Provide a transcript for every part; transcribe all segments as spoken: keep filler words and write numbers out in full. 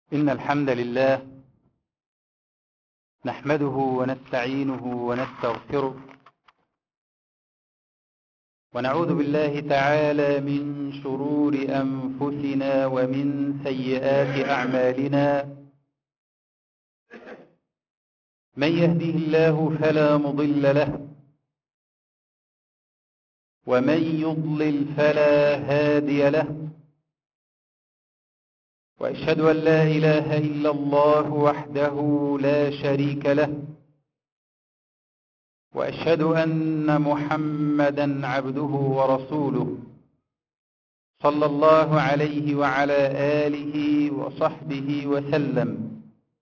إن الحمد لله نحمده ونستعينه ونستغفره ونعوذ بالله تعالى من شرور أنفسنا ومن سيئات أعمالنا. من يهده الله فلا مضل له ومن يضلل فلا هادي له، وأشهد أن لا إله إلا الله وحده لا شريك له، وأشهد أن محمدا عبده ورسوله صلى الله عليه وعلى آله وصحبه وسلم.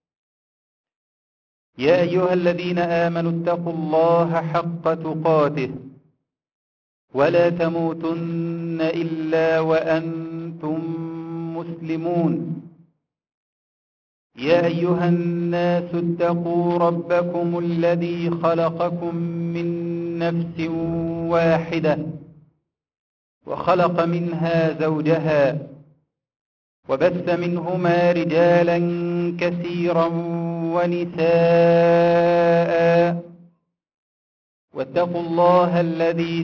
يا أيها الذين آمنوا اتقوا الله حق تقاته ولا تموتن إلا وأنتم مسلمون. يا أيها الناس اتقوا ربكم الذي خلقكم من نفس واحدة وخلق منها زوجها وبث منهما رجالا كثيرا ونساء، واتقوا الله الذي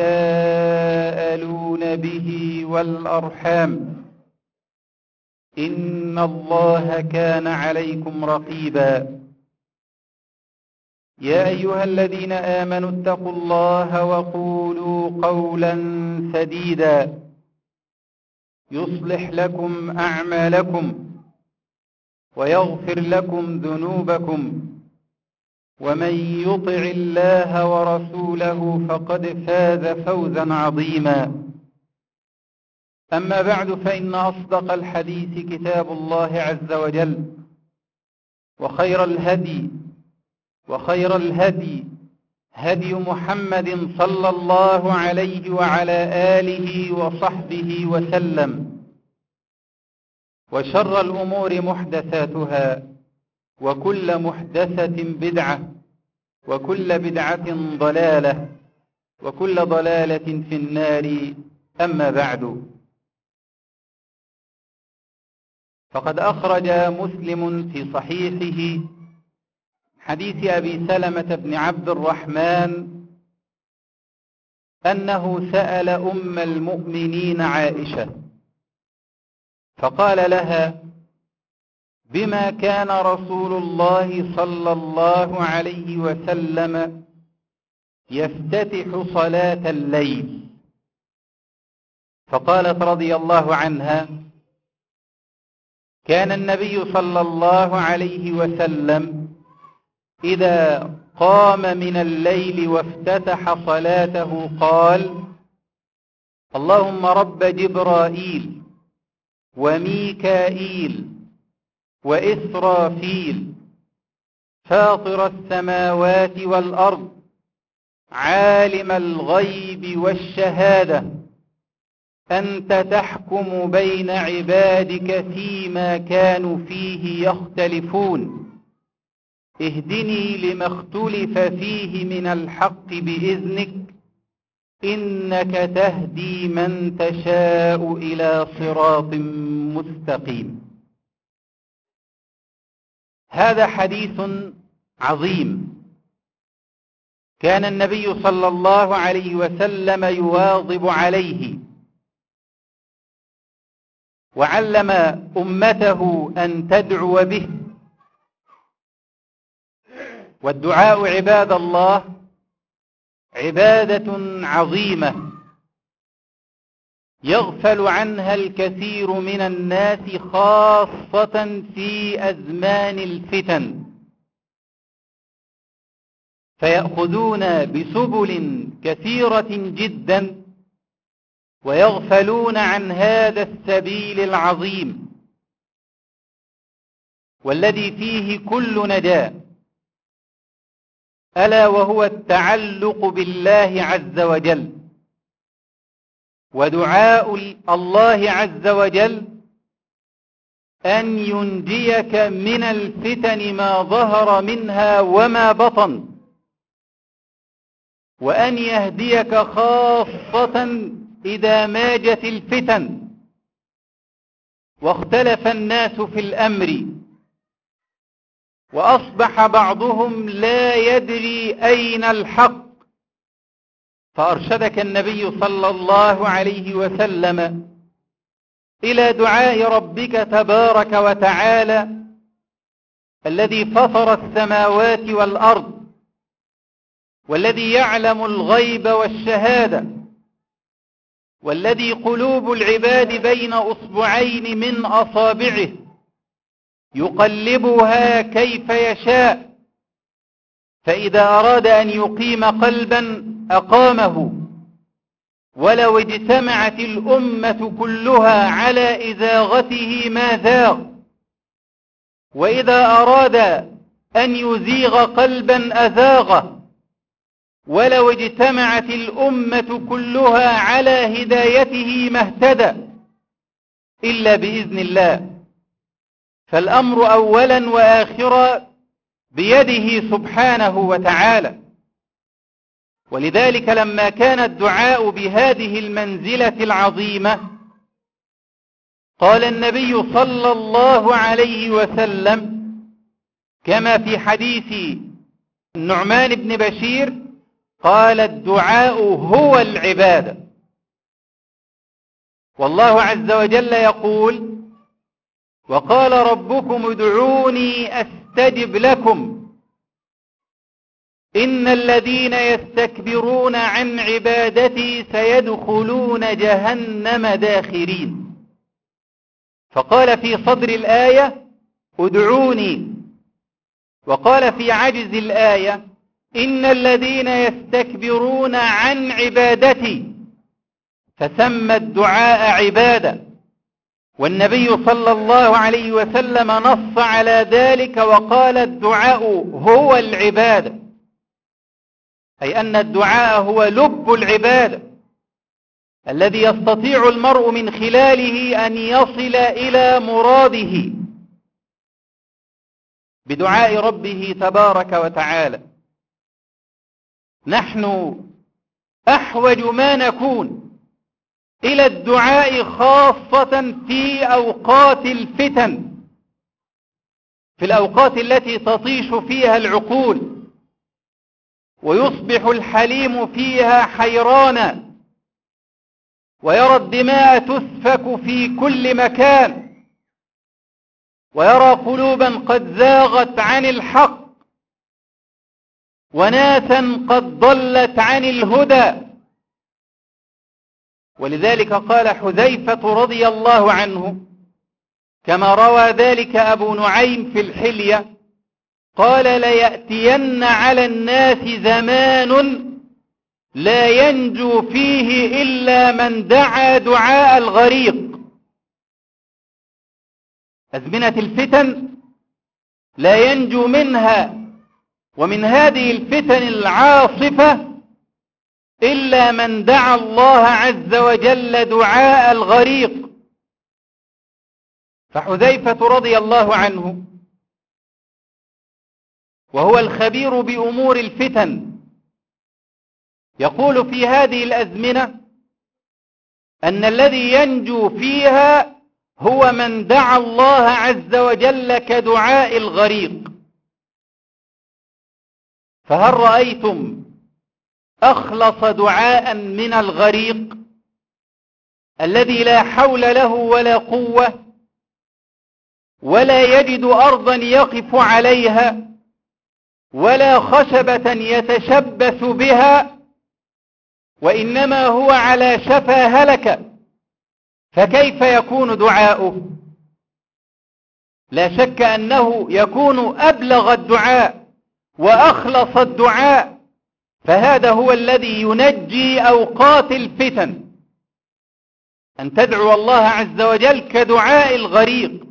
تساءلون به والأرحام إن الله كان عليكم رقيبا. يا أيها الذين آمنوا اتقوا الله وقولوا قولا سديدا يصلح لكم أعمالكم ويغفر لكم ذنوبكم، ومن يطع الله ورسوله فقد فاز فوزا عظيما. أما بعد، فإن أصدق الحديث كتاب الله عز وجل، وخير الهدي وخير الهدي هدي محمد صلى الله عليه وعلى آله وصحبه وسلم، وشر الأمور محدثاتها، وكل محدثة بدعة، وكل بدعة ضلالة، وكل ضلالة في النار. أما بعد، فقد أخرج مسلم في صحيحه حديث أبي سلمة بن عبد الرحمن أنه سأل أم المؤمنين عائشة فقال لها: بما كان رسول الله صلى الله عليه وسلم يفتتح صلاة الليل؟ فقالت رضي الله عنها: كان النبي صلى الله عليه وسلم إذا قام من الليل وافتتح صلاته قال: اللهم رب جبرائيل وميكائيل وإسرافيل فاطر السماوات والأرض عالم الغيب والشهادة، أنت تحكم بين عبادك فيما كانوا فيه يختلفون، اهدني لما اختلف فيه من الحق بإذنك، إنك تهدي من تشاء إلى صراط مستقيم. هذا حديث عظيم كان النبي صلى الله عليه وسلم يواظب عليه، وعلم أمته أن تدعو به. والدعاء عباد الله عبادة عظيمة يغفل عنها الكثير من الناس، خاصة في أزمان الفتن، فيأخذون بسبل كثيرة جدا ويغفلون عن هذا السبيل العظيم والذي فيه كل نجاة، ألا وهو التعلق بالله عز وجل. ودعاء الله عز وجل أن ينجيك من الفتن ما ظهر منها وما بطن، وأن يهديك خاصة إذا ماجت الفتن، واختلف الناس في الأمر، وأصبح بعضهم لا يدري أين الحق، فأرشدك النبي صلى الله عليه وسلم إلى دعاء ربك تبارك وتعالى الذي فطر السماوات والأرض، والذي يعلم الغيب والشهادة، والذي قلوب العباد بين أصبعين من أصابعه يقلبها كيف يشاء، فإذا أراد أن يقيم قلبا أقامه، ولو اجتمعت الأمة كلها على إزاغته ما زاغ، وإذا أراد أن يزيغ قلبا أزاغه، ولو اجتمعت الأمة كلها على هدايته ما اهتدى إلا بإذن الله. فالأمر أولا وآخرا بيده سبحانه وتعالى. ولذلك لما كان الدعاء بهذه المنزلة العظيمة قال النبي صلى الله عليه وسلم كما في حديث النعمان بن بشير قال: الدعاء هو العبادة. والله عز وجل يقول: وقال ربكم ادعوني أستجب لكم إن الذين يستكبرون عن عبادتي سيدخلون جهنم داخرين. فقال في صدر الآية ادعوني، وقال في عجز الآية إن الذين يستكبرون عن عبادتي، فسمى الدعاء عبادة. والنبي صلى الله عليه وسلم نص على ذلك وقال: الدعاء هو العبادة، أي أن الدعاء هو لب العبادة الذي يستطيع المرء من خلاله أن يصل إلى مراده بدعاء ربه تبارك وتعالى. نحن أحوج ما نكون إلى الدعاء خاصة في أوقات الفتن، في الأوقات التي تطيش فيها العقول ويصبح الحليم فيها حيرانا، ويرى الدماء تسفك في كل مكان، ويرى قلوبا قد زاغت عن الحق، وناسا قد ضلت عن الهدى. ولذلك قال حذيفة رضي الله عنه كما روى ذلك أبو نعيم في الحلية قال: ليأتين على الناس زمان لا ينجو فيه إلا من دعا دعاء الغريق. أزمنة الفتن لا ينجو منها ومن هذه الفتن العاصفة إلا من دعا الله عز وجل دعاء الغريق. فحذيفة رضي الله عنه وهو الخبير بأمور الفتن يقول في هذه الأزمنة أن الذي ينجو فيها هو من دعا الله عز وجل كدعاء الغريق. فهل رأيتم أخلص دعاء من الغريق الذي لا حول له ولا قوة ولا يجد أرضا يقف عليها ولا خشبة يتشبث بها، وإنما هو على شفا هلكة، فكيف يكون دعاؤه؟ لا شك أنه يكون أبلغ الدعاء وأخلص الدعاء، فهذا هو الذي ينجي أوقات الفتن، أن تدعو الله عز وجل كدعاء الغريق.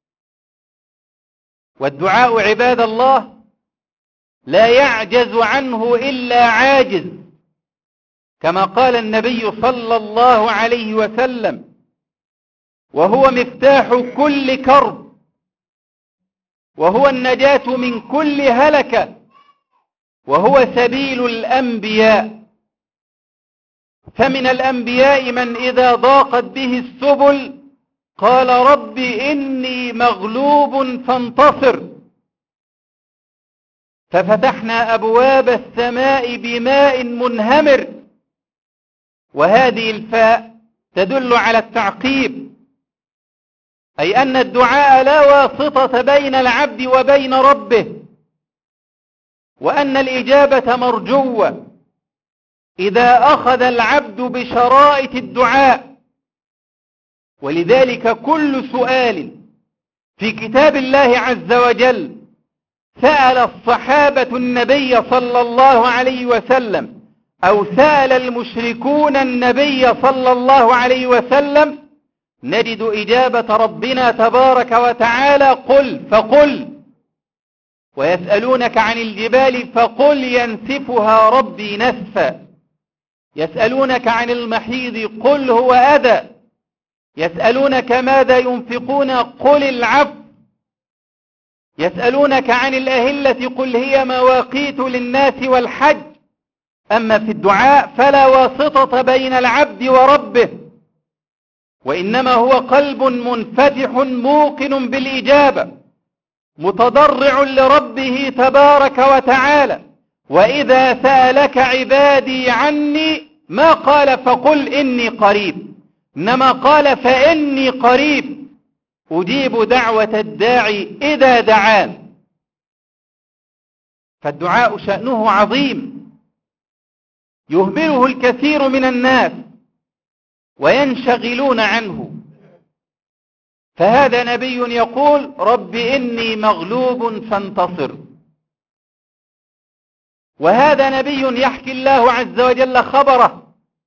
والدعاء عباد الله لا يعجز عنه إلا عاجز، كما قال النبي صلى الله عليه وسلم: وهو مفتاح كل كرب، وهو النجاة من كل هلكة، وهو سبيل الأنبياء. فمن الأنبياء من إذا ضاقت به السبل قال رب إني مغلوب فانتصر، ففتحنا أبواب السماء بماء منهمر. وهذه الفاء تدل على التعقيب، أي أن الدعاء لا واسطة بين العبد وبين ربه، وأن الإجابة مرجوة إذا أخذ العبد بشرائط الدعاء. ولذلك كل سؤال في كتاب الله عز وجل سأل الصحابة النبي صلى الله عليه وسلم أو سأل المشركون النبي صلى الله عليه وسلم نجد إجابة ربنا تبارك وتعالى قل فقل. ويسألونك عن الجبال فقل ينسفها ربي نسفا. يسألونك عن المحيض قل هو أذى. يسألونك ماذا ينفقون قل العفو. يسألونك عن الأهلة قل هي مواقيت للناس والحج. أما في الدعاء فلا واسطة بين العبد وربه، وإنما هو قلب منفتح موقن بالإجابة متضرع لربه تبارك وتعالى. وإذا سألك عبادي عني ما قال فقل إني قريب، إنما قال فإني قريب أجيب دعوة الداعي إذا دعان. فالدعاء شأنه عظيم يهمله الكثير من الناس وينشغلون عنه. فهذا نبي يقول رب إني مغلوب فانتصر، وهذا نبي يحكي الله عز وجل خبره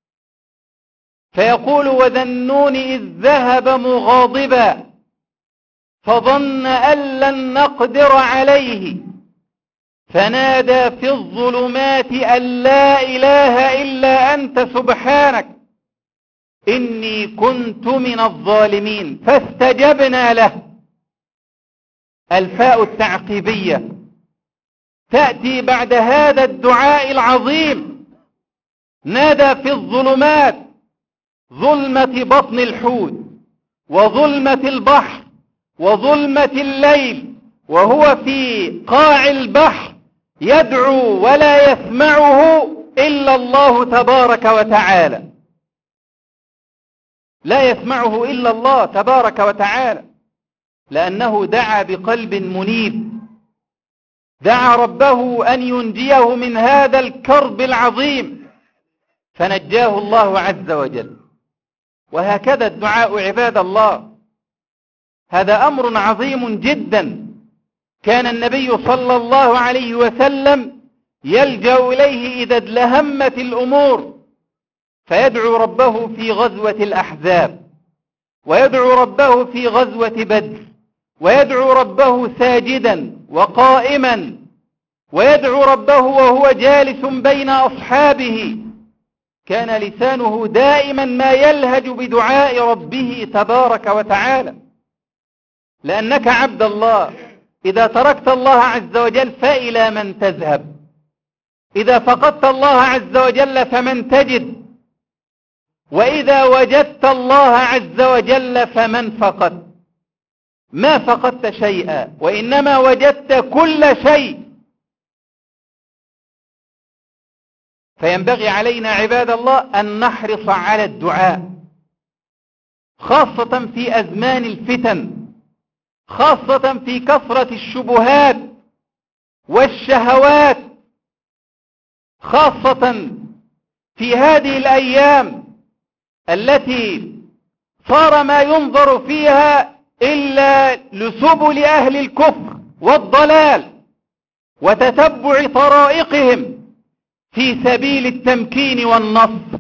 فيقول وذا النون إذ ذهب مغاضبا فظن أن لن نقدر عليه فنادى في الظلمات أن لا إله إلا أنت سبحانك إني كنت من الظالمين فاستجبنا له. الفاء التعقيبية تأتي بعد هذا الدعاء العظيم. نادى في الظلمات، ظلمة بطن الحوت وظلمة البحر وظلمة الليل، وهو في قاع البحر يدعو ولا يسمعه إلا الله تبارك وتعالى. لا يسمعه إلا الله تبارك وتعالى، لأنه دعا بقلب منيب، دعا ربه أن ينجيه من هذا الكرب العظيم فنجاه الله عز وجل. وهكذا الدعاء عباد الله، هذا أمر عظيم جدا. كان النبي صلى الله عليه وسلم يلجأ إليه إذا ادلهمت الأمور، فيدعو ربه في غزوة الأحزاب، ويدعو ربه في غزوة بدر، ويدعو ربه ساجدا وقائما، ويدعو ربه وهو جالس بين أصحابه. كان لسانه دائما ما يلهج بدعاء ربه تبارك وتعالى. لأنك عبد الله إذا تركت الله عز وجل فإلى من تذهب؟ إذا فقدت الله عز وجل فمن تجد؟ وإذا وجدت الله عز وجل فمن فقد؟ ما فقدت شيئا، وإنما وجدت كل شيء. فينبغي علينا عباد الله أن نحرص على الدعاء، خاصة في أزمان الفتن، خاصة في كثرة الشبهات والشهوات، خاصة في هذه الأيام التي صار ما ينظر فيها إلا لسبل أهل الكفر والضلال وتتبع طرائقهم في سبيل التمكين والنصر.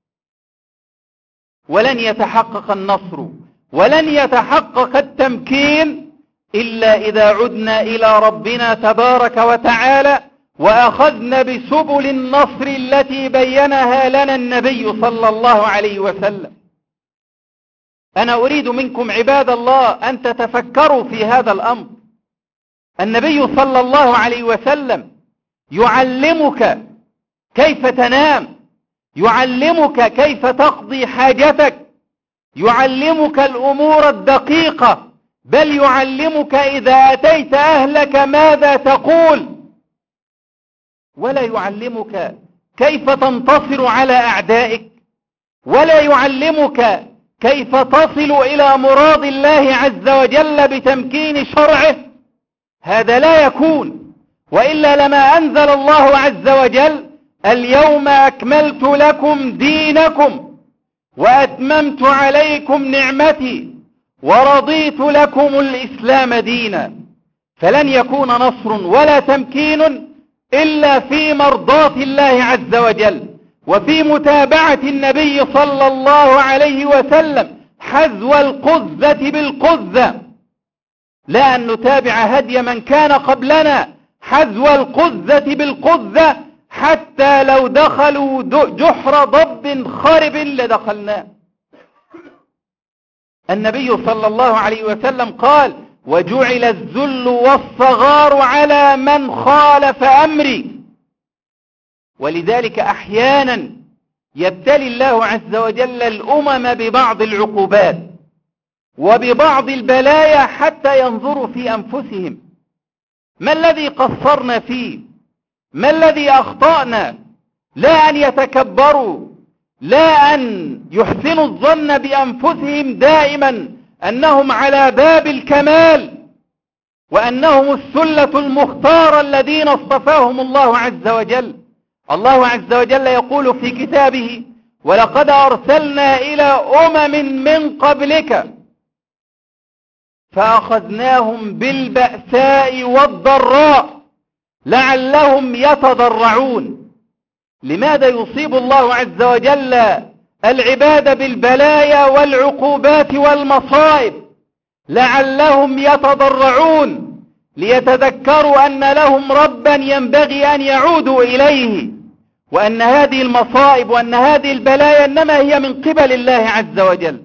ولن يتحقق النصر ولن يتحقق التمكين إلا إذا عدنا إلى ربنا تبارك وتعالى وأخذنا بسبل النصر التي بينها لنا النبي صلى الله عليه وسلم. أنا أريد منكم عباد الله أن تتفكروا في هذا الأمر. النبي صلى الله عليه وسلم يعلمك كيف تنام، يعلمك كيف تقضي حاجتك، يعلمك الأمور الدقيقة، بل يعلمك إذا أتيت أهلك ماذا تقول، ولا يعلمك كيف تنتصر على أعدائك، ولا يعلمك كيف تصل إلى مراد الله عز وجل بتمكين شرعه. هذا لا يكون، وإلا لما أنزل الله عز وجل اليوم أكملت لكم دينكم وأتممت عليكم نعمتي ورضيت لكم الإسلام دينا. فلن يكون نصر ولا تمكين إلا في مرضاة الله عز وجل وفي متابعة النبي صلى الله عليه وسلم حذو القذة بالقذة، لا أن نتابع هدي من كان قبلنا حذو القذة بالقذة، حتى لو دخلوا جحر ضب خرب لدخلناه. النبي صلى الله عليه وسلم قال: وجعل الذل والصغار على من خالف أمري. ولذلك أحيانا يبتلي الله عز وجل الأمم ببعض العقوبات وببعض البلايا حتى ينظروا في أنفسهم، ما الذي قصرنا فيه، ما الذي أخطأنا، لا أن يتكبروا، لا أن يحسنوا الظن بأنفسهم دائما أنهم على باب الكمال وأنهم السلة المختارة الذين اصطفاهم الله عز وجل. الله عز وجل يقول في كتابه: ولقد أرسلنا إلى أمم من قبلك فأخذناهم بالبأساء والضراء لعلهم يتضرعون. لماذا يصيب الله عز وجل العباد بالبلايا والعقوبات والمصائب؟ لعلهم يتضرعون، ليتذكروا أن لهم ربا ينبغي أن يعودوا إليه، وأن هذه المصائب وأن هذه البلايا إنما هي من قبل الله عز وجل.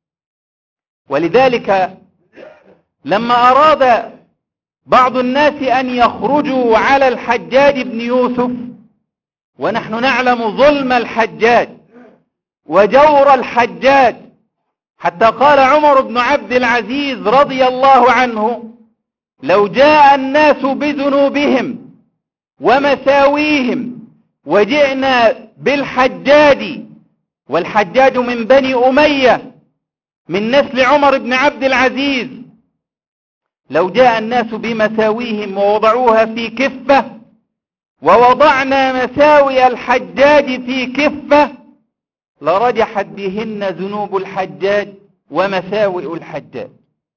ولذلك لما أراد بعض الناس أن يخرجوا على الحجاج بن يوسف، ونحن نعلم ظلم الحجاج وجور الحجاج، حتى قال عمر بن عبد العزيز رضي الله عنه: لو جاء الناس بذنوبهم ومساويهم وجئنا بالحجاج، والحجاج من بني أمية من نسل عمر بن عبد العزيز، لو جاء الناس بمساويهم ووضعوها في كفة ووضعنا مساوي الحجاج في كفة لرجحت بهن ذنوب الحجاج ومساوئ الحجاج.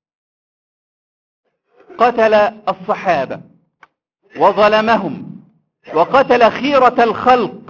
قتل الصحابة وظلمهم وقتل خيرة الخلق،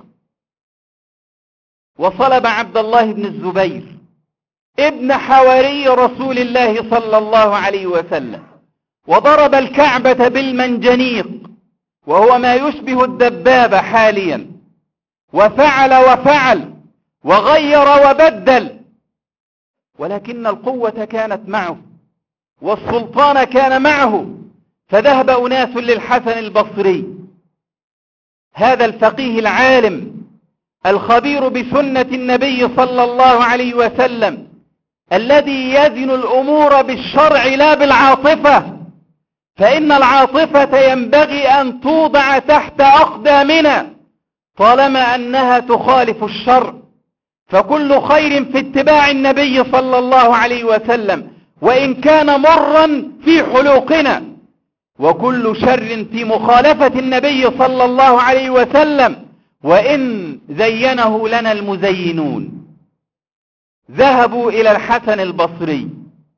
وصلب عبد الله بن الزبير ابن حواري رسول الله صلى الله عليه وسلم، وضرب الكعبة بالمنجنيق وهو ما يشبه الدبابة حاليا، وفعل وفعل وغير وبدل، ولكن القوة كانت معه والسلطان كان معه. فذهب أناس للحسن البصري، هذا الفقيه العالم الخبير بسنة النبي صلى الله عليه وسلم، الذي يزن الأمور بالشرع لا بالعاطفة، فإن العاطفة ينبغي أن توضع تحت أقدامنا طالما أنها تخالف الشرع. فكل خير في اتباع النبي صلى الله عليه وسلم وإن كان مرا في حلوقنا، وكل شر في مخالفة النبي صلى الله عليه وسلم وإن زينه لنا المزينون. ذهبوا إلى الحسن البصري،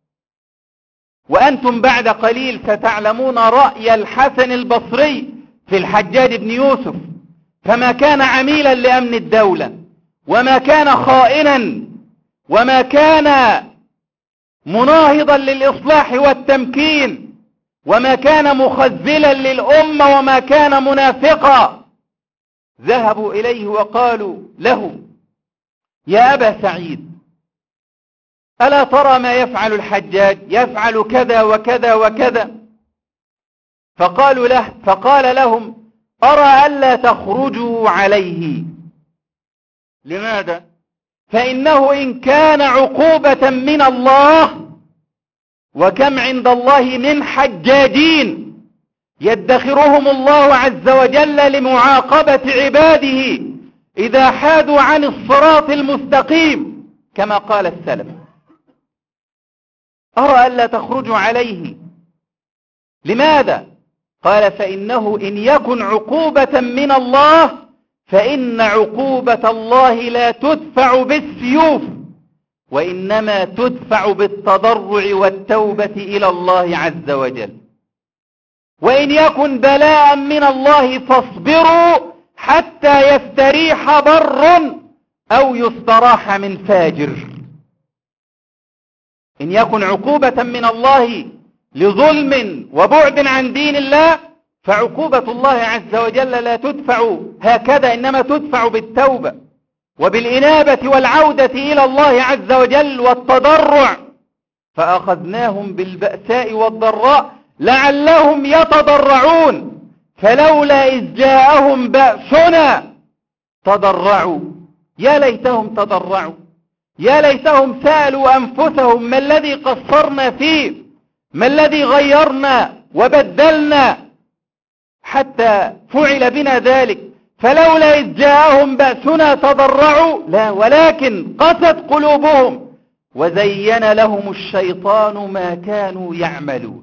وأنتم بعد قليل ستعلمون رأي الحسن البصري في الحجاج بن يوسف، فما كان عميلا لأمن الدولة، وما كان خائنا، وما كان مناهضا للإصلاح والتمكين، وما كان مخذلا للأمة، وما كان منافقا. ذهبوا إليه وقالوا له: يا أبا سعيد، ألا ترى ما يفعل الحجاج؟ يفعل كذا وكذا وكذا. فقالوا له فقال لهم: أرى ألا تخرجوا عليه. لماذا؟ فإنه إن كان عقوبة من الله، وكم عند الله من حجاجين يدخرهم الله عز وجل لمعاقبة عباده إذا حادوا عن الصراط المستقيم، كما قال السلف. أرى ألا تخرجوا عليه. لماذا؟ قال فإنه إن يكن عقوبة من الله فإن عقوبة الله لا تدفع بالسيوف، وإنما تدفع بالتضرع والتوبة إلى الله عز وجل. وإن يكن بلاء من الله فاصبروا حتى يستريح بر أو يستراح من فاجر. إن يكن عقوبة من الله لظلم وبعد عن دين الله فعقوبة الله عز وجل لا تدفع هكذا، إنما تدفع بالتوبة وبالإنابة والعودة إلى الله عز وجل والتضرع. فأخذناهم بالبأساء والضراء لعلهم يتضرعون، فلولا إذ جاءهم بأسنا تضرعوا. يا ليتهم تضرعوا، يا ليتهم سألوا أنفسهم ما الذي قصرنا فيه، ما الذي غيرنا وبدلنا حتى فعل بنا ذلك. فلولا إذ جاءهم بأسنا تضرعوا، لا، ولكن قست قلوبهم وزين لهم الشيطان ما كانوا يعملون.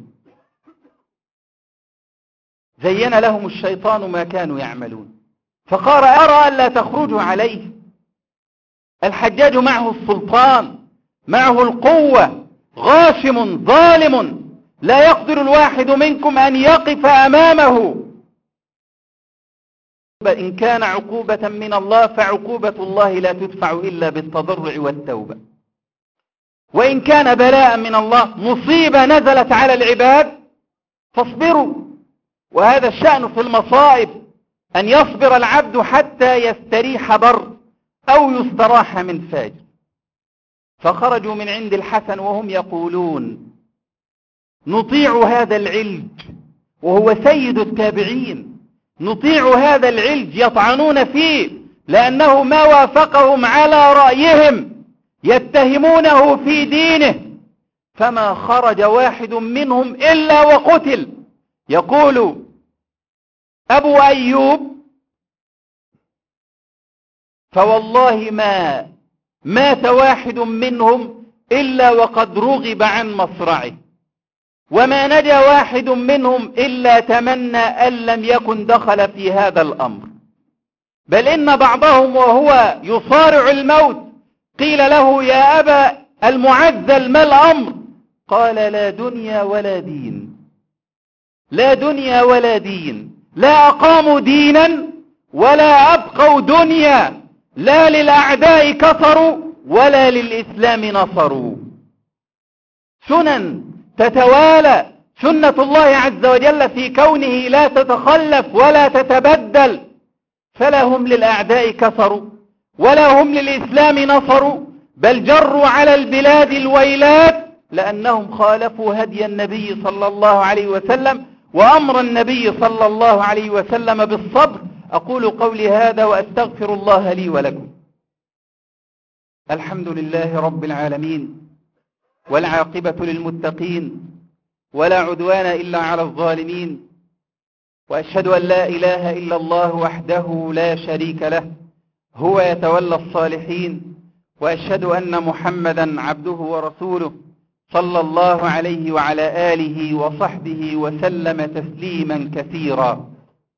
زين لهم الشيطان ما كانوا يعملون. فقال أرى ألا تخرجوا عليه. الحجاج معه السلطان، معه القوة، غاشم ظالم، لا يقدر الواحد منكم أن يقف أمامه. إن كان عقوبة من الله فعقوبة الله لا تدفع إلا بالتضرع والتوبة. وإن كان بلاء من الله، مصيبة نزلت على العباد، فاصبروا. وهذا الشأن في المصائب، أن يصبر العبد حتى يستريح بر أو يستراح من فاجر. فخرجوا من عند الحسن وهم يقولون نطيع هذا العلج، وهو سيد التابعين، نطيع هذا العلج، يطعنون فيه لأنه ما وافقهم على رأيهم، يتهمونه في دينه. فما خرج واحد منهم إلا وقتل. يقول أبو أيوب فوالله ما مات واحد منهم إلا وقد رغب عن مصرعه، وما نجا واحد منهم إلا تمنى أن لم يكن دخل في هذا الأمر. بل إن بعضهم وهو يصارع الموت قيل له يا أبا المعزل ما الأمر؟ قال لا دنيا ولا دين، لا دنيا ولا دين، لا أقاموا دينا ولا أبقوا دنيا، لا للأعداء كفروا ولا للإسلام نصروا. سنن تتوالى، سنة الله عز وجل في كونه لا تتخلف ولا تتبدل. فلا هم للأعداء كفروا ولا هم للإسلام نصروا، بل جروا على البلاد الويلات لأنهم خالفوا هدي النبي صلى الله عليه وسلم وأمر النبي صلى الله عليه وسلم بالصبر. أقول قولي هذا وأستغفر الله لي ولكم. الحمد لله رب العالمين، والعاقبة للمتقين، ولا عدوان إلا على الظالمين، وأشهد أن لا إله إلا الله وحده لا شريك له، هو يتولى الصالحين، وأشهد أن محمدا عبده ورسوله صلى الله عليه وعلى آله وصحبه وسلم تسليما كثيرا.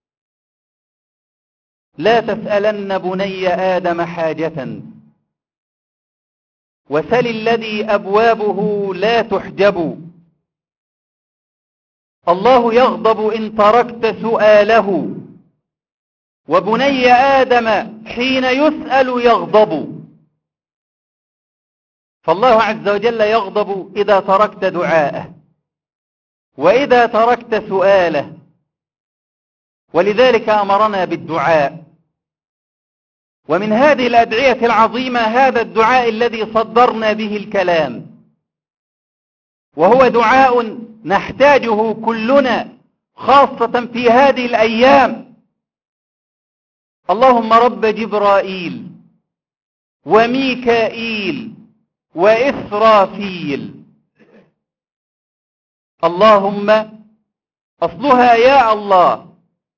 لا تسألن بني آدم حاجة، وسل الذي أبوابه لا تحجب. الله يغضب إن تركت سؤاله، وبني آدم حين يسأل يغضب. فالله عز وجل يغضب إذا تركت دعاءه وإذا تركت سؤاله، ولذلك أمرنا بالدعاء. ومن هذه الأدعية العظيمة هذا الدعاء الذي صدرنا به الكلام، وهو دعاء نحتاجه كلنا خاصة في هذه الأيام. اللهم رب جبرائيل وميكائيل وإسرافيل. اللهم أصلها يا الله،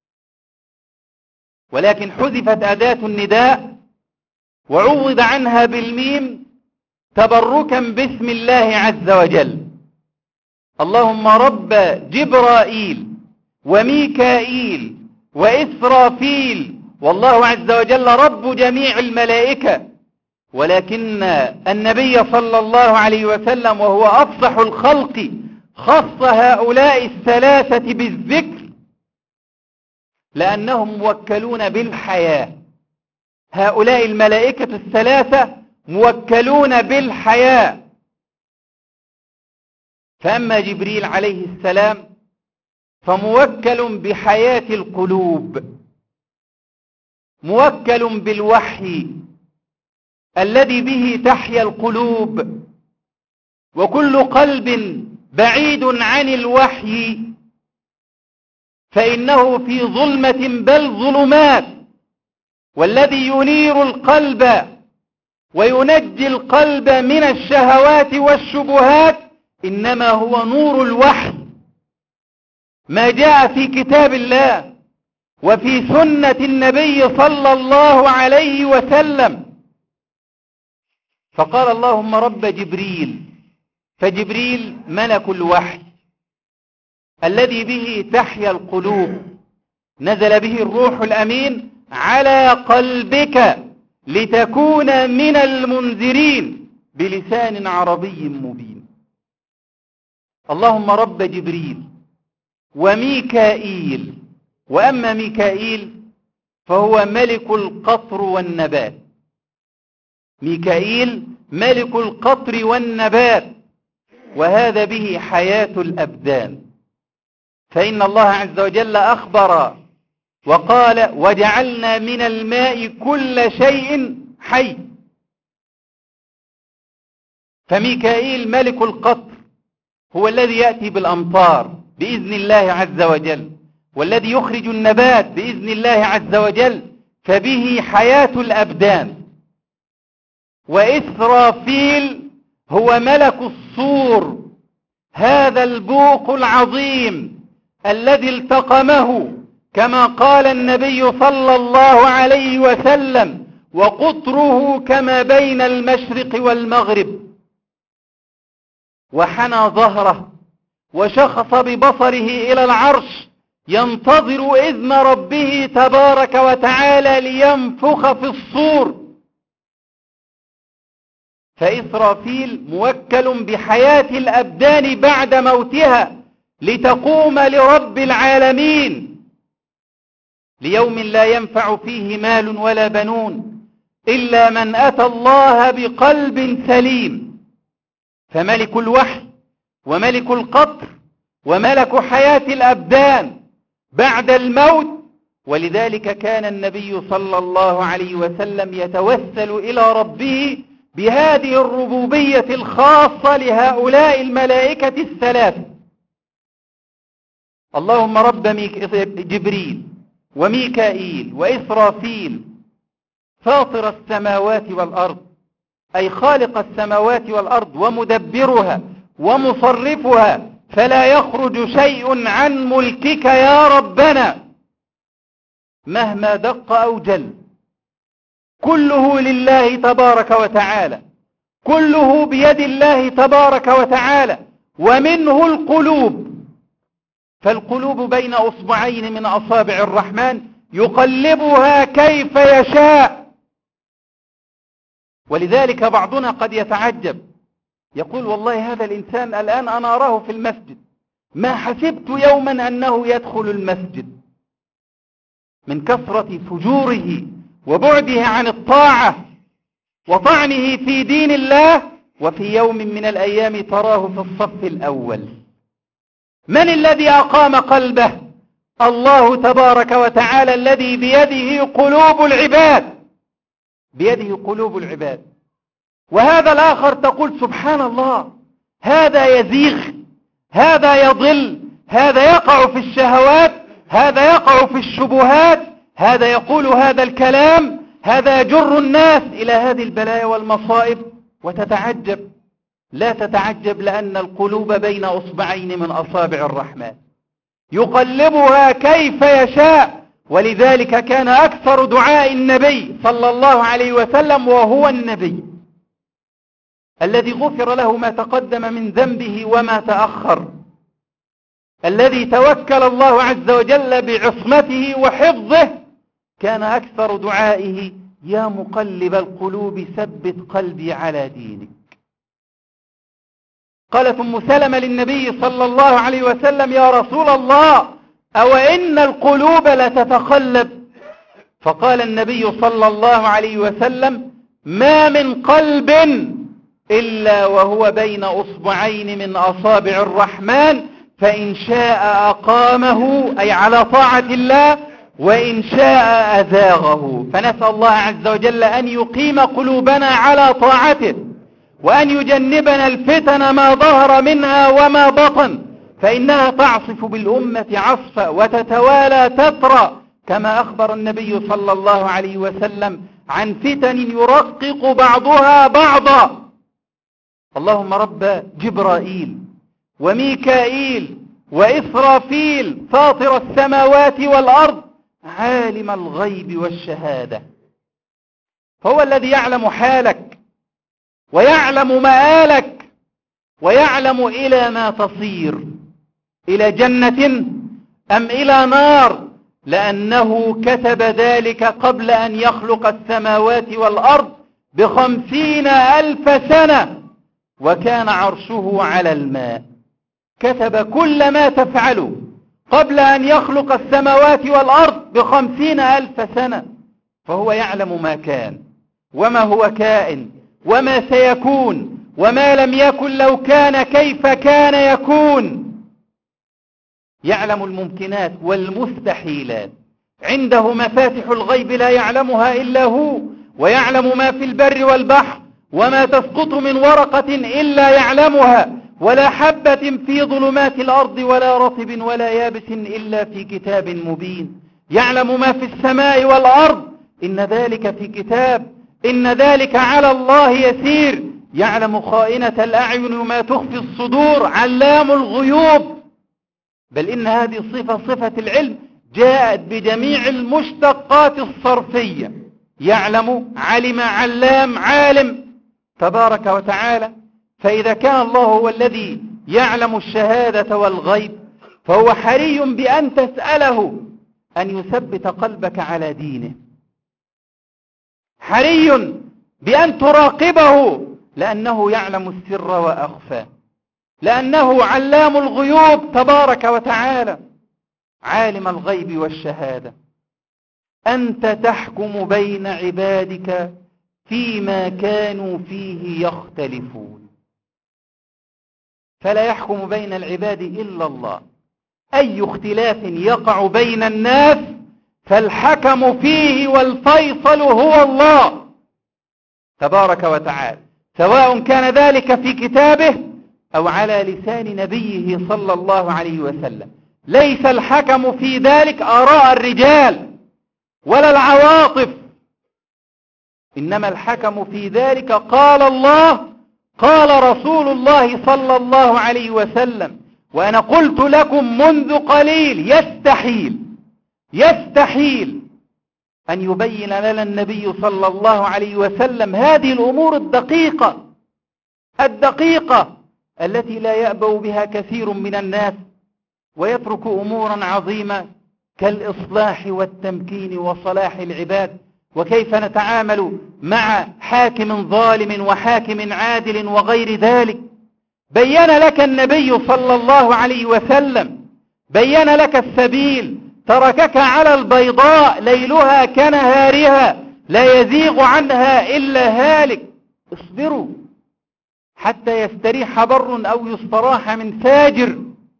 ولكن حذفت أداة النداء وعوض عنها بالميم تبركا باسم الله عز وجل. اللهم رب جبرائيل وميكائيل وإسرافيل، والله عز وجل رب جميع الملائكة، ولكن النبي صلى الله عليه وسلم وهو أفصح الخلق خص هؤلاء الثلاثة بالذكر لأنهم موكلون بالحياة. هؤلاء الملائكة الثلاثة موكلون بالحياة. فأما جبريل عليه السلام فموكل بحياة القلوب، موكل بالوحي الذي به تحيا القلوب، وكل قلب بعيد عن الوحي فإنه في ظلمة بل ظلمات، والذي ينير القلب وينجي القلب من الشهوات والشبهات إنما هو نور الوحي، ما جاء في كتاب الله وفي سنة النبي صلى الله عليه وسلم. فقال اللهم رب جبريل، فجبريل ملك الوحي الذي به تحيا القلوب، نزل به الروح الأمين على قلبك لتكون من المنذرين بلسان عربي مبين. اللهم رب جبريل وميكائيل. وأما ميكائيل فهو ملك القطر والنبات، ميكائيل ملك القطر والنبات، وهذا به حياة الأبدان. فإن الله عز وجل أخبر وقال وجعلنا من الماء كل شيء حي. فميكائيل ملك القطر هو الذي يأتي بالأمطار بإذن الله عز وجل، والذي يخرج النبات بإذن الله عز وجل، فبه حياة الأبدان. وإسرافيل هو ملك الصور، هذا البوق العظيم الذي التقمه كما قال النبي صلى الله عليه وسلم وقطره كما بين المشرق والمغرب، وحنى ظهره وشخص ببصره إلى العرش ينتظر إذن ربه تبارك وتعالى لينفخ في الصور. فإسرافيل موكل بحياة الأبدان بعد موتها لتقوم لرب العالمين، ليوم لا ينفع فيه مال ولا بنون إلا من أتى الله بقلب سليم. فملك الوحي وملك القطر وملك حياة الأبدان بعد الموت. ولذلك كان النبي صلى الله عليه وسلم يتوسل إلى ربه بهذه الربوبية الخاصة لهؤلاء الملائكة الثلاثة. اللهم رب جبريل وميكائيل وإسرافيل فاطر السماوات والأرض، أي خالق السماوات والأرض ومدبرها ومصرفها، فلا يخرج شيء عن ملكك يا ربنا مهما دق أو جل، كله لله تبارك وتعالى، كله بيد الله تبارك وتعالى. ومنه القلوب، فالقلوب بين أصبعين من أصابع الرحمن يقلبها كيف يشاء. ولذلك بعضنا قد يتعجب يقول والله هذا الإنسان الآن أنا أراه في المسجد، ما حسبت يوما أنه يدخل المسجد، من كثرة فجوره وبعده عن الطاعة وطعنه في دين الله، وفي يوم من الأيام تراه في الصف الأول. من الذي أقام قلبه؟ الله تبارك وتعالى الذي بيده قلوب العباد، بيده قلوب العباد. وهذا الآخر تقول سبحان الله، هذا يزيغ، هذا يضل، هذا يقع في الشهوات، هذا يقع في الشبهات، هذا يقول هذا الكلام، هذا يجر الناس إلى هذه البلايا والمصائب. وتتعجب، لا تتعجب، لأن القلوب بين أصبعين من أصابع الرحمن يقلبها كيف يشاء. ولذلك كان أكثر دعاء النبي صلى الله عليه وسلم، وهو النبي الذي غفر له ما تقدم من ذنبه وما تأخر، الذي توكل الله عز وجل بعصمته وحفظه، كان أكثر دعائه: يا مقلب القلوب ثبت قلبي على دينك. قالت أم سلمة للنبي صلى الله عليه وسلم: يا رسول الله، أو إن القلوب لتتقلب؟ فقال النبي صلى الله عليه وسلم: ما من قلب إلا وهو بين أصبعين من أصابع الرحمن، فإن شاء أقامه، أي على طاعة الله، وإن شاء أزاغه. فنسأل الله عز وجل أن يقيم قلوبنا على طاعته، وأن يجنبنا الفتن ما ظهر منها وما بطن، فإنها تعصف بالأمة عصفا وتتوالى تترى، كما أخبر النبي صلى الله عليه وسلم عن فتن يرقق بعضها بعضا. اللهم رب جبرائيل وميكائيل وإسرافيل فاطر السماوات والأرض عالم الغيب والشهادة، هو الذي يعلم حالك ويعلم مآلك ويعلم إلى ما تصير، إلى جنة أم إلى نار، لأنه كتب ذلك قبل أن يخلق السماوات والأرض بخمسين ألف سنة، وكان عرشه على الماء. كتب كل ما تفعله قبل أن يخلق السماوات والأرض بخمسين ألف سنة، فهو يعلم ما كان وما هو كائن وما سيكون وما لم يكن لو كان كيف كان يكون. يعلم الممكنات والمستحيلات، عنده مفاتح الغيب لا يعلمها إلا هو، ويعلم ما في البر والبحر، وما تسقط من ورقة إلا يعلمها، ولا حبة في ظلمات الأرض ولا رطب ولا يابس إلا في كتاب مبين. يعلم ما في السماء والأرض، إن ذلك في كتاب، إن ذلك على الله يسير. يعلم خائنة الأعين وما تخفي الصدور، علام الغيوب. بل إن هذه الصفة، صفة العلم، جاءت بجميع المشتقات الصرفية. يعلم، علم، علام، عالم، تبارك وتعالى. فإذا كان الله هو الذي يعلم الشهادة والغيب، فهو حري بأن تسأله أن يثبت قلبك على دينه، حري بأن تراقبه، لأنه يعلم السر وأخفى، لأنه علام الغيوب تبارك وتعالى، عالم الغيب والشهادة. أنت تحكم بين عبادك فيما كانوا فيه يختلفون، فلا يحكم بين العباد إلا الله. أي اختلاف يقع بين الناس فالحكم فيه والفيصل هو الله تبارك وتعالى، سواء كان ذلك في كتابه أو على لسان نبيه صلى الله عليه وسلم. ليس الحكم في ذلك آراء الرجال ولا العواطف، إنما الحكم في ذلك قال الله، قال رسول الله صلى الله عليه وسلم. وأنا قلت لكم منذ قليل: يستحيل يستحيل أن يبين لنا النبي صلى الله عليه وسلم هذه الأمور الدقيقة الدقيقة التي لا يأبو بها كثير من الناس، ويترك أمورا عظيمة كالإصلاح والتمكين وصلاح العباد، وكيف نتعامل مع حاكم ظالم وحاكم عادل وغير ذلك. بين لك النبي صلى الله عليه وسلم، بين لك السبيل، تركك على البيضاء ليلها كنهارها لا يزيغ عنها إلا هالك. اصبروا حتى يستريح بر أو يستراح من فاجر.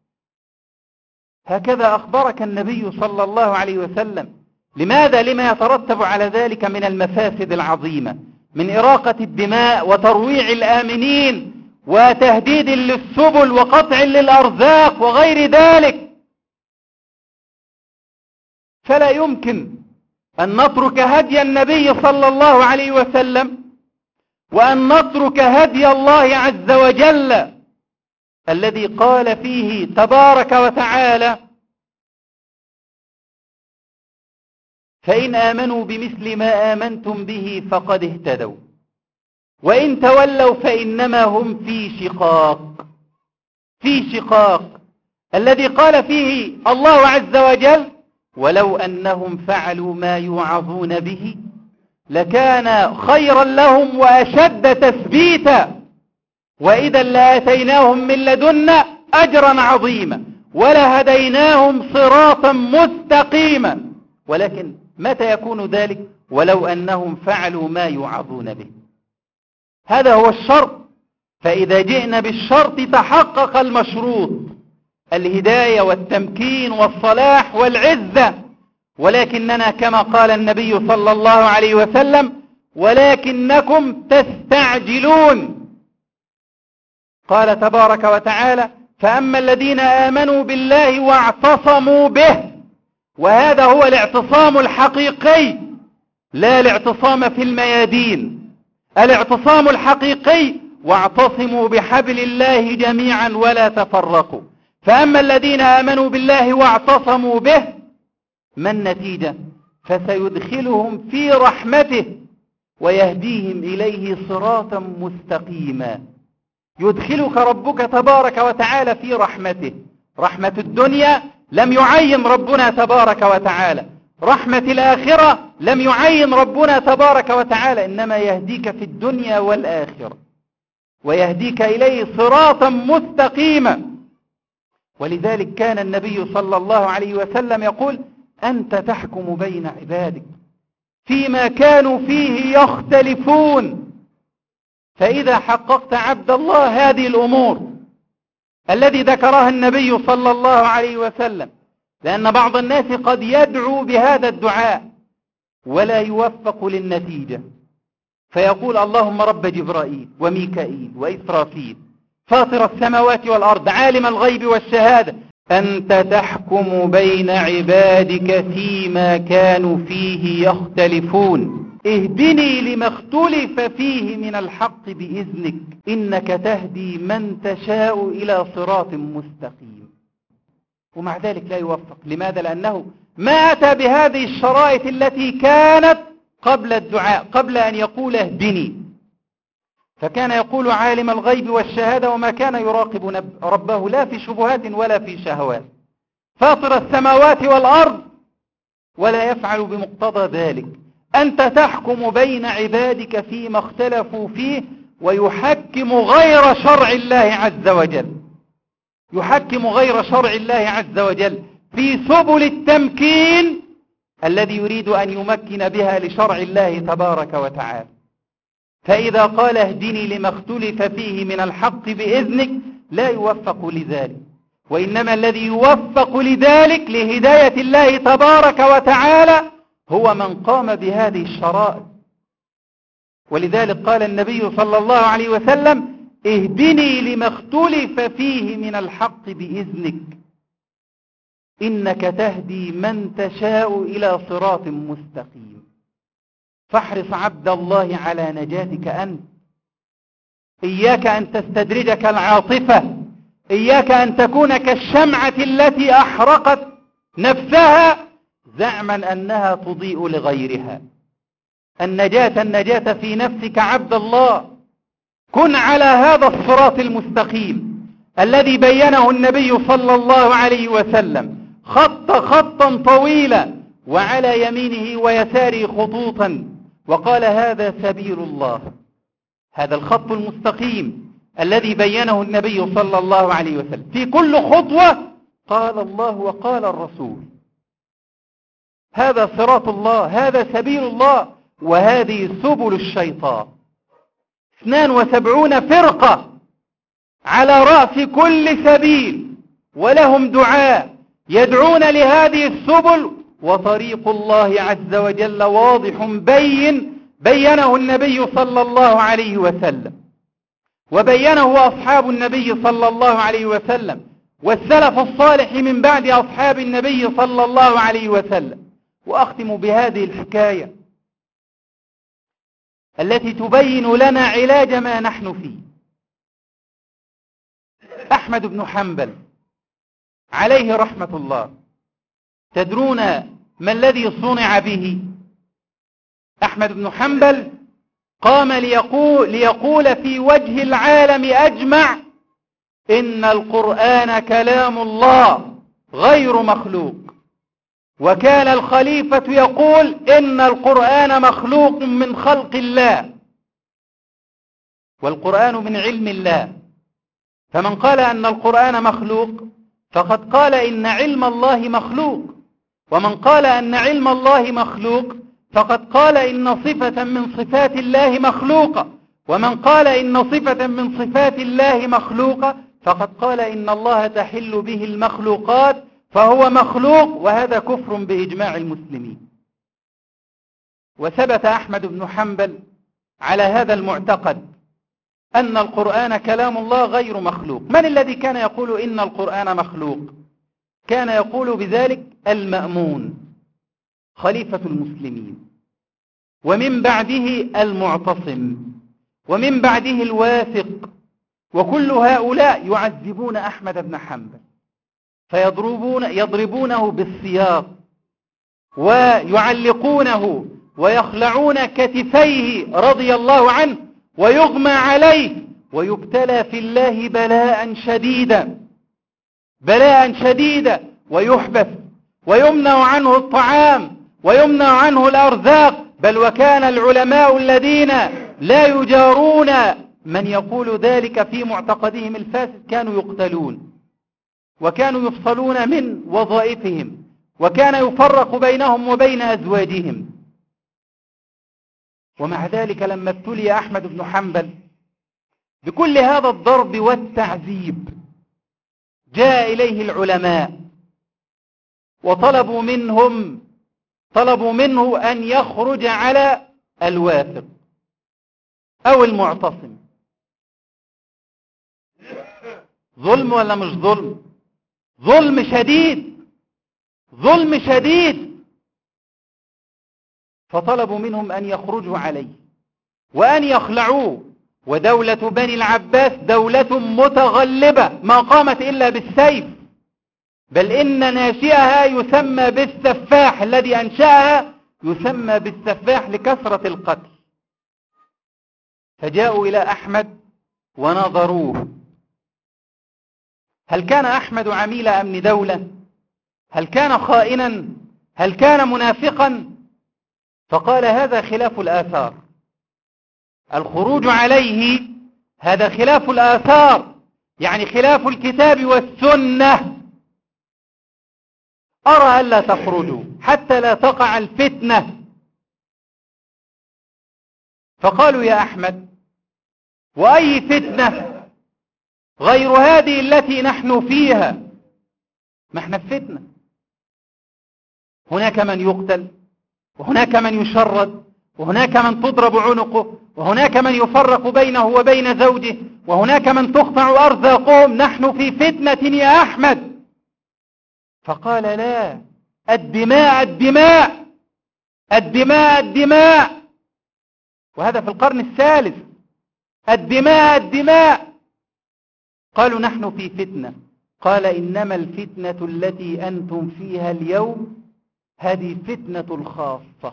هكذا أخبرك النبي صلى الله عليه وسلم. لماذا؟ لما يترتب على ذلك من المفاسد العظيمة، من إراقة الدماء وترويع الآمنين وتهديد للسبل وقطع للأرزاق وغير ذلك. فلا يمكن أن نترك هدي النبي صلى الله عليه وسلم، وأن نترك هدي الله عز وجل الذي قال فيه تبارك وتعالى: فإن آمنوا بمثل ما آمنتم به فقد اهتدوا وإن تولوا فإنما هم في شقاق. في شقاق الذي قال فيه الله عز وجل: ولو أنهم فعلوا ما يوعظون به لكان خيرا لهم وأشد تثبيتا وإذا لآتيناهم من لدنا أجرا عظيما ولهديناهم صراطا مستقيما. ولكن متى يكون ذلك؟ ولو أنهم فعلوا ما يوعظون به. هذا هو الشرط. فإذا جئنا بالشرط تحقق المشروط: الهداية والتمكين والصلاح والعزة. ولكننا كما قال النبي صلى الله عليه وسلم: ولكنكم تستعجلون. قال تبارك وتعالى: فأما الذين آمنوا بالله واعتصموا به. وهذا هو الاعتصام الحقيقي، لا الاعتصام في الميادين. الاعتصام الحقيقي: واعتصموا بحبل الله جميعا ولا تفرقوا. فأما الذين آمنوا بالله واعتصموا به، ما النتيجة؟ فسيدخلهم في رحمته ويهديهم إليه صراطا مستقيما. يدخلك ربك تبارك وتعالى في رحمته. رحمة الدنيا لم يعين ربنا تبارك وتعالى، رحمة الآخرة لم يعين ربنا تبارك وتعالى، إنما يهديك في الدنيا والآخرة ويهديك إليه صراطا مستقيما. ولذلك كان النبي صلى الله عليه وسلم يقول: أنت تحكم بين عبادك فيما كانوا فيه يختلفون. فإذا حققت عبد الله هذه الأمور الذي ذكرها النبي صلى الله عليه وسلم، لأن بعض الناس قد يدعو بهذا الدعاء ولا يوفق للنتيجة، فيقول: اللهم رب جبرائيل وميكائيل وإسرافيل فاطر السماوات والأرض عالم الغيب والشهادة أنت تحكم بين عبادك فيما كانوا فيه يختلفون اهدني لما اختلف فيه من الحق بإذنك إنك تهدي من تشاء إلى صراط مستقيم. ومع ذلك لا يوفق. لماذا؟ لأنه ما أتى بهذه الشرائط التي كانت قبل الدعاء، قبل أن يقول اهدني. فكان يقول عالم الغيب والشهادة وما كان يراقب ربه لا في شبهات ولا في شهوات، فاطر السماوات والأرض، ولا يفعل بمقتضى ذلك. أنت تحكم بين عبادك فيما اختلفوا فيه ويحكم غير شرع الله عز وجل، يحكم غير شرع الله عز وجل في سبل التمكين الذي يريد أن يمكن بها لشرع الله تبارك وتعالى. فإذا قال اهدني لما اختلف فيه من الحق بإذنك لا يوفق لذلك، وإنما الذي يوفق لذلك لهداية الله تبارك وتعالى هو من قام بهذه الشرائط. ولذلك قال النبي صلى الله عليه وسلم: اهدني لما اختلف فيه من الحق بإذنك إنك تهدي من تشاء إلى صراط مستقيم. فاحرص عبد الله على نجاتك أنت. إياك أن تستدرجك العاطفة، إياك أن تكون كالشمعة التي أحرقت نفسها زعما أنها تضيء لغيرها. النجاة النجاة في نفسك عبد الله. كن على هذا الصراط المستقيم الذي بينه النبي صلى الله عليه وسلم، خط خطا طويلا وعلى يمينه ويساره خطوطا، وقال: هذا سبيل الله. هذا الخط المستقيم الذي بينه النبي صلى الله عليه وسلم، في كل خطوة قال الله وقال الرسول. هذا صراط الله، هذا سبيل الله، وهذه سبل الشيطان. اثنان وسبعون فرقة على رأس كل سبيل، ولهم دعاء يدعون لهذه السبل، وطريق الله عز وجل واضح بين بينه النبي صلى الله عليه وسلم، وبينه أصحاب النبي صلى الله عليه وسلم والسلف الصالح من بعد أصحاب النبي صلى الله عليه وسلم. وأختم بهذه الحكاية التي تبين لنا علاج ما نحن فيه. أحمد بن حنبل عليه رحمة الله، تدرون ما الذي صنع به؟ أحمد بن حنبل قام ليقول, ليقول في وجه العالم أجمع إن القرآن كلام الله غير مخلوق، وكان الخليفة يقول إن القرآن مخلوق من خلق الله، والقرآن من علم الله، فمن قال أن القرآن مخلوق فقد قال إن علم الله مخلوق، ومن قال أن علم الله مخلوق فقد قال إن صفة من صفات الله مخلوقة، ومن قال إن صفة من صفات الله مخلوقة فقد قال إن الله تحل به المخلوقات فهو مخلوق، وهذا كفر بإجماع المسلمين. وثبت أحمد بن حنبل على هذا المعتقد أن القرآن كلام الله غير مخلوق. من الذي كان يقول إن القرآن مخلوق؟ كان يقول بذلك المأمون خليفة المسلمين، ومن بعده المعتصم، ومن بعده الواثق، وكل هؤلاء يعذبون أحمد بن حنبل فيضربون يضربونه بالسياط ويعلقونه ويخلعون كتفيه رضي الله عنه ويغمى عليه ويبتلى في الله بلاء شديدا بلاء شديدا ويحبس ويمنع عنه الطعام ويمنع عنه الأرزاق، بل وكان العلماء الذين لا يجارون من يقول ذلك في معتقدهم الفاسد كانوا يقتلون، وكانوا يفصلون من وظائفهم، وكان يفرق بينهم وبين أزواجهم. ومع ذلك لما ابتلي أحمد بن حنبل بكل هذا الضرب والتعذيب جاء إليه العلماء وطلبوا منهم طلبوا منه أن يخرج على الواثق أو المعتصم. ظلم ولا مش ظلم؟ ظلم شديد، ظلم شديد. فطلبوا منهم أن يخرجوا عليه وأن يخلعوه. ودولة بني العباس دولة متغلبة ما قامت إلا بالسيف، بل إن ناشئها يسمى بالسفاح، الذي أنشأها يسمى بالسفاح لكثرة القتل. فجاءوا إلى أحمد ونظروه، هل كان أحمد عميل أمن دولة؟ هل كان خائنا؟ هل كان منافقا؟ فقال هذا خلاف الآثار، الخروج عليه هذا خلاف الآثار، يعني خلاف الكتاب والسنة. أرى ألا تخرجوا حتى لا تقع الفتنة. فقالوا يا أحمد وأي فتنة غير هذه التي نحن فيها؟ ما احنا في فتنة، هناك من يقتل، وهناك من يشرد، وهناك من تضرب عنقه، وهناك من يفرق بينه وبين زوجه، وهناك من تقطع أرزاقهم، نحن في فتنة يا أحمد. فقال لا، الدماء الدماء الدماء الدماء، وهذا في القرن الثالث، الدماء الدماء. قالوا نحن في فتنة. قال إنما الفتنة التي أنتم فيها اليوم هذه فتنة الخاصة.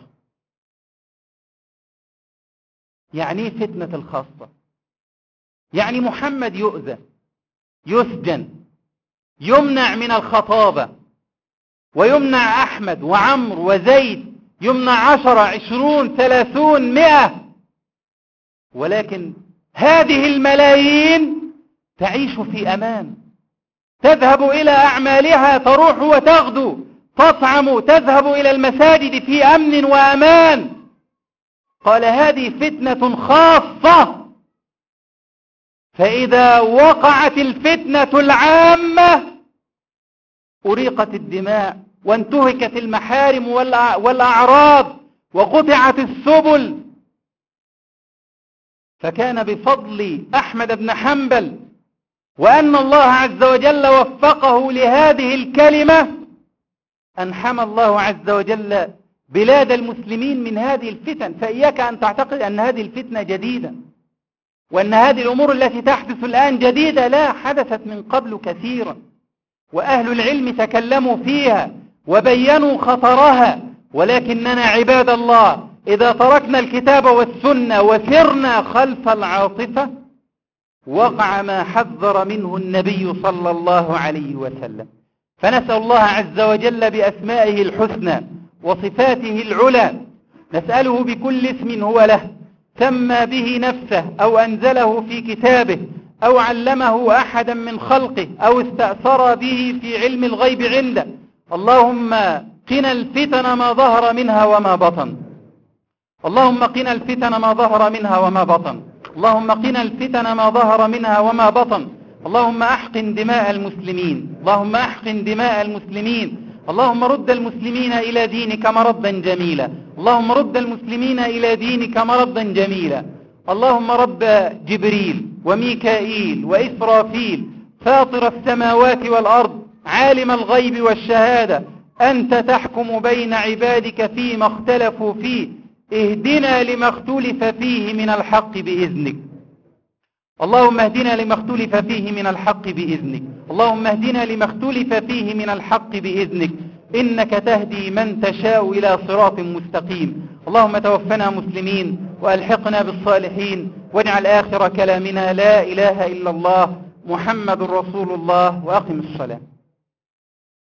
يعني فتنة الخاصة، يعني محمد يؤذى، يسجن، يمنع من الخطابة، ويمنع أحمد وعمر وزيد، يمنع عشرة عشرون ثلاثون مئة، ولكن هذه الملايين تعيش في أمان، تذهب إلى أعمالها، تروح وتغدو، تطعم، تذهب إلى المساجد في أمن وأمان. قال هذه فتنة خاصة، فإذا وقعت الفتنة العامة أريقت الدماء وانتهكت المحارم والأعراض وقطعت السبل. فكان بفضل أحمد بن حنبل وأن الله عز وجل وفقه لهذه الكلمة أن حمى الله عز وجل بلاد المسلمين من هذه الفتن. فإياك أن تعتقد أن هذه الفتنة جديدة وأن هذه الأمور التي تحدث الآن جديدة، لا، حدثت من قبل كثيرا، وأهل العلم تكلموا فيها وبينوا خطرها. ولكننا عباد الله إذا تركنا الكتاب والسنة وسرنا خلف العاطفة وقع ما حذر منه النبي صلى الله عليه وسلم. فنسأل الله عز وجل بأسمائه الحسنى وصفاته العلى، نسأله بكل اسم هو له سمى به نفسه أو أنزله في كتابه أو علمه أحدا من خلقه أو استأثر به في علم الغيب عنده. اللهم قنا الفتن ما ظهر منها وما بطن، اللهم قنا الفتن ما ظهر منها وما بطن، اللهم قنا الفتن ما ظهر منها وما بطن. اللهم احقن دماء المسلمين، اللهم احقن دماء المسلمين. اللهم رد المسلمين إلى دينك مردا جميلا، اللهم رد المسلمين إلى دينك مردا جميلا. اللهم رب جبريل وميكائيل وإسرافيل فاطر السماوات والأرض عالم الغيب والشهادة، أنت تحكم بين عبادك فيما اختلفوا فيه، اهدنا لما اختلف فيه من الحق بإذنك. اللهم اهدنا لما اختلف فيه من الحق بإذنك، اللهم اهدنا لما اختلف فيه من الحق بإذنك، إنك تهدي من تشاء إلى صراط مستقيم. اللهم توفنا مسلمين وألحقنا بالصالحين، واجعل آخر كلامنا لا إله إلا الله محمد رسول الله، وأقم الصلاة.